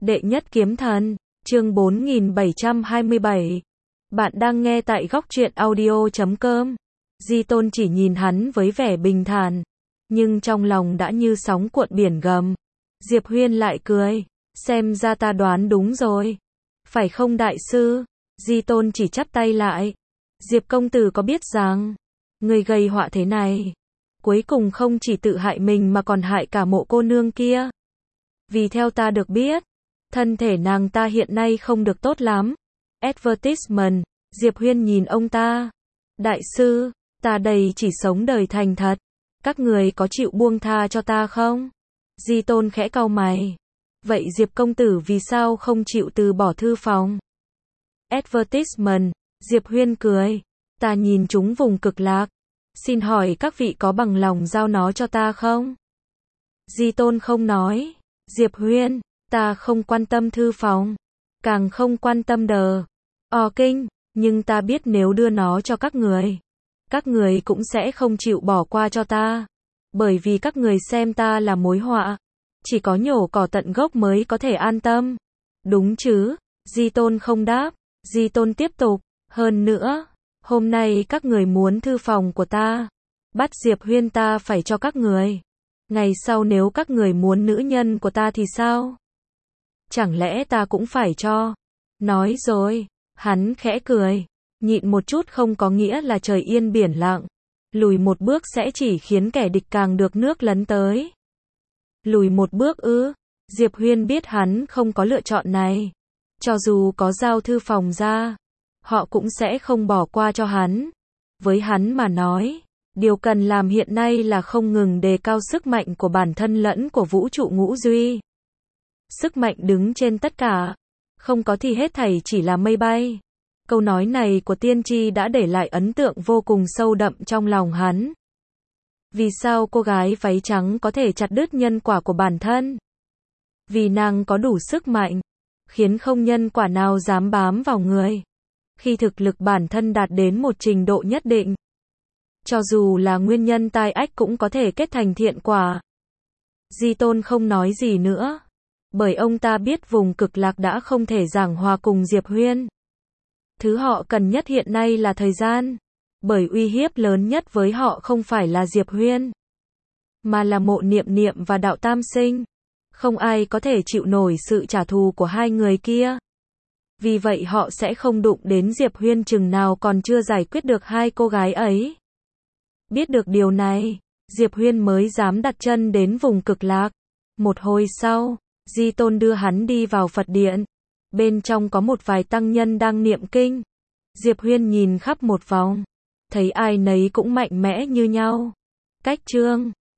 Đệ nhất kiếm thần, chương 4727. Bạn đang nghe tại góc truyện audio.com. Di Tôn chỉ nhìn hắn với vẻ bình thản, nhưng trong lòng đã như sóng cuộn biển gầm. Diệp Huyên lại cười, xem ra ta đoán đúng rồi. Phải không đại sư? Di Tôn chỉ chắp tay lại. Diệp công tử có biết rằng, người gây họa thế này, cuối cùng không chỉ tự hại mình mà còn hại cả mộ cô nương kia. Vì theo ta được biết, thân thể nàng ta hiện nay không được tốt lắm. Advertisement, Diệp Huyên nhìn ông ta. Đại sư, ta đây chỉ sống đời thành thật. Các người có chịu buông tha cho ta không? Di Tôn khẽ cau mày. Vậy Diệp công tử vì sao không chịu từ bỏ thư phòng? Advertisement, Diệp Huyên cười. Ta nhìn chúng vùng cực lạc. Xin hỏi các vị có bằng lòng giao nó cho ta không? Di Tôn không nói. Diệp Huyên, ta không quan tâm thư phòng, càng không quan tâm kinh, nhưng ta biết nếu đưa nó cho các người cũng sẽ không chịu bỏ qua cho ta, bởi vì các người xem ta là mối họa, chỉ có nhổ cỏ tận gốc mới có thể an tâm. Đúng chứ? Di Tôn không đáp. Di Tôn tiếp tục, hơn nữa, hôm nay các người muốn thư phòng của ta, bắt Diệp Huyên ta phải cho các người. Ngày sau nếu các người muốn nữ nhân của ta thì sao? Chẳng lẽ ta cũng phải cho? Nói rồi, hắn khẽ cười, nhịn một chút không có nghĩa là trời yên biển lặng. Lùi một bước sẽ chỉ khiến kẻ địch càng được nước lấn tới. Lùi một bước ư? Diệp Huyên biết hắn không có lựa chọn này. Cho dù có giao thư phòng ra, họ cũng sẽ không bỏ qua cho hắn. Với hắn mà nói, điều cần làm hiện nay là không ngừng đề cao sức mạnh của bản thân lẫn của vũ trụ ngũ duy. Sức mạnh đứng trên tất cả, không có thì hết thảy chỉ là mây bay. Câu nói này của tiên tri đã để lại ấn tượng vô cùng sâu đậm trong lòng hắn. Vì sao cô gái váy trắng có thể chặt đứt nhân quả của bản thân? Vì nàng có đủ sức mạnh, khiến không nhân quả nào dám bám vào người. Khi thực lực bản thân đạt đến một trình độ nhất định, cho dù là nguyên nhân tai ách cũng có thể kết thành thiện quả. Di Tôn không nói gì nữa, bởi ông ta biết vùng cực lạc đã không thể giảng hòa cùng Diệp Huyên. Thứ họ cần nhất hiện nay là thời gian, bởi uy hiếp lớn nhất với họ không phải là Diệp Huyên, mà là Mộ Niệm Niệm và Đạo Tam Sinh. Không ai có thể chịu nổi sự trả thù của hai người kia. Vì vậy họ sẽ không đụng đến Diệp Huyên chừng nào còn chưa giải quyết được hai cô gái ấy. Biết được điều này, Diệp Huyên mới dám đặt chân đến vùng cực lạc. Một hồi sau, Di Tôn đưa hắn đi vào Phật điện. Bên trong có một vài tăng nhân đang niệm kinh. Diệp Huyên nhìn khắp một vòng, thấy ai nấy cũng mạnh mẽ như nhau. Cách chương